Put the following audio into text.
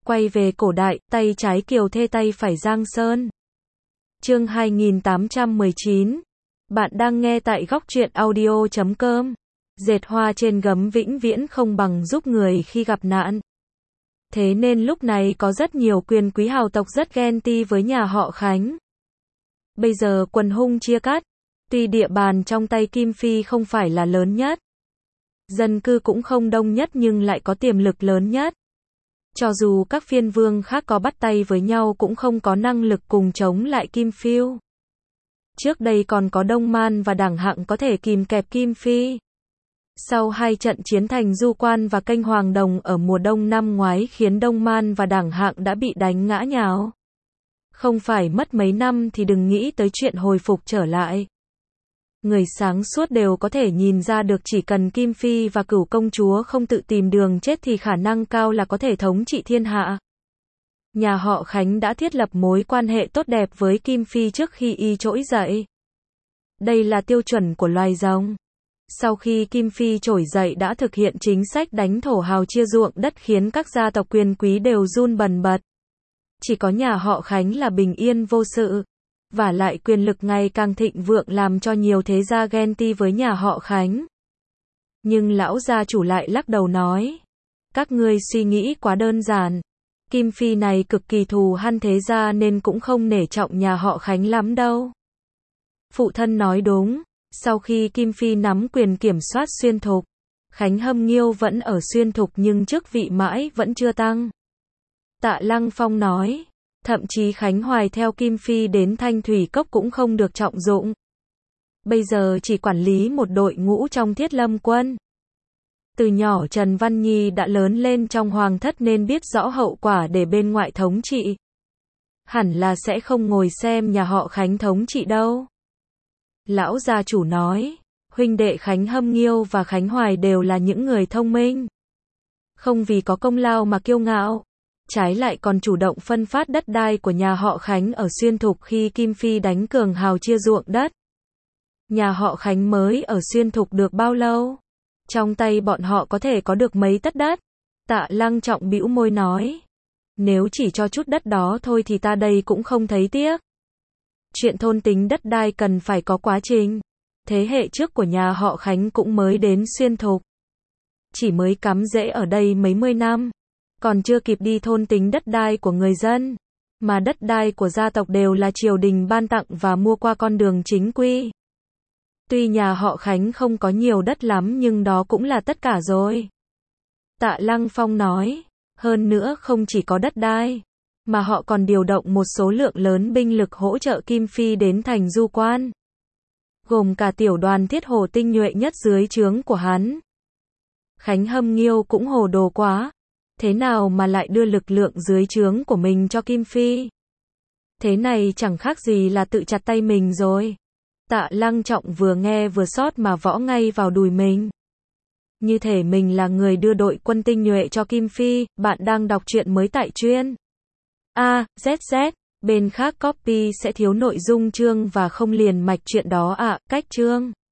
Quay về cổ đại, tay trái Kiều Thê tay phải Giang Sơn. Chương 2819. Bạn đang nghe tại góc truyện audio.com. Dệt hoa trên gấm vĩnh viễn không bằng giúp người khi gặp nạn. Thế nên lúc này có rất nhiều quyền quý hào tộc rất ghen ti với nhà họ Khánh. Bây giờ quần hung chia cắt. Tuy địa bàn trong tay Kim Phi không phải là lớn nhất, dân cư cũng không đông nhất nhưng lại có tiềm lực lớn nhất. Cho dù các phiên vương khác có bắt tay với nhau cũng không có năng lực cùng chống lại Kim Phiêu. Trước đây còn có Đông Man và Đảng Hạng có thể kìm kẹp Kim Phi. Sau hai trận chiến thành Du Quan và kênh Hoàng Đồng ở mùa đông năm ngoái khiến Đông Man và Đảng Hạng đã bị đánh ngã nhào. Không phải mất mấy năm thì đừng nghĩ tới chuyện hồi phục trở lại. Người sáng suốt đều có thể nhìn ra được chỉ cần Kim Phi và Cửu công chúa không tự tìm đường chết thì khả năng cao là có thể thống trị thiên hạ. Nhà họ Khánh đã thiết lập mối quan hệ tốt đẹp với Kim Phi trước khi y trỗi dậy. Đây là tiêu chuẩn của loài rồng. Sau khi Kim Phi trỗi dậy đã thực hiện chính sách đánh thổ hào chia ruộng đất khiến các gia tộc quyền quý đều run bần bật. Chỉ có nhà họ Khánh là bình yên vô sự. Và lại quyền lực ngày càng thịnh vượng làm cho nhiều thế gia ghen ti với nhà họ Khánh. Nhưng lão gia chủ lại lắc đầu nói, các ngươi suy nghĩ quá đơn giản. Kim Phi này cực kỳ thù hằn thế gia nên cũng không nể trọng nhà họ Khánh lắm đâu. Phụ thân nói đúng, sau khi Kim Phi nắm quyền kiểm soát Xuyên Thục, Khánh Hâm Nghiêu vẫn ở Xuyên Thục nhưng chức vị mãi vẫn chưa tăng. Tạ Lăng Phong nói, thậm chí Khánh Hoài theo Kim Phi đến Thanh Thủy Cốc cũng không được trọng dụng. Bây giờ chỉ quản lý một đội ngũ trong Thiết Lâm quân. Từ nhỏ Trần Văn Nhi đã lớn lên trong hoàng thất nên biết rõ hậu quả để bên ngoại thống trị. Hẳn là sẽ không ngồi xem nhà họ Khánh thống trị đâu. Lão gia chủ nói, huynh đệ Khánh Hâm Nghiêu và Khánh Hoài đều là những người thông minh. Không vì có công lao mà kiêu ngạo. Trái lại còn chủ động phân phát đất đai của nhà họ Khánh ở Xuyên Thục khi Kim Phi đánh cường hào chia ruộng đất. Nhà họ Khánh mới ở Xuyên Thục được bao lâu? Trong tay bọn họ có thể có được mấy tất đất? Tạ Lăng Trọng bĩu môi nói, nếu chỉ cho chút đất đó thôi thì ta đây cũng không thấy tiếc. Chuyện thôn tính đất đai cần phải có quá trình. Thế hệ trước của nhà họ Khánh cũng mới đến Xuyên Thục. Chỉ mới cắm rễ ở đây mấy mươi năm. Còn chưa kịp đi thôn tính đất đai của người dân, mà đất đai của gia tộc đều là triều đình ban tặng và mua qua con đường chính quy. Tuy nhà họ Khánh không có nhiều đất lắm nhưng đó cũng là tất cả rồi. Tạ Lăng Phong nói, hơn nữa không chỉ có đất đai, mà họ còn điều động một số lượng lớn binh lực hỗ trợ Kim Phi đến thành Du Quan. Gồm cả tiểu đoàn thiết hồ tinh nhuệ nhất dưới trướng của hắn. Khánh Hâm Nghiêu cũng hồ đồ quá. Thế nào mà lại đưa lực lượng dưới trướng của mình cho Kim Phi? Thế này chẳng khác gì là tự chặt tay mình rồi. Tạ Lăng Trọng vừa nghe vừa xót mà võ ngay vào đùi mình. Như thể mình là người đưa đội quân tinh nhuệ cho Kim Phi. Bạn đang đọc truyện mới tại truyện ZZ. Bên khác copy sẽ thiếu nội dung chương và không liền mạch chuyện đó ạ. Cách chương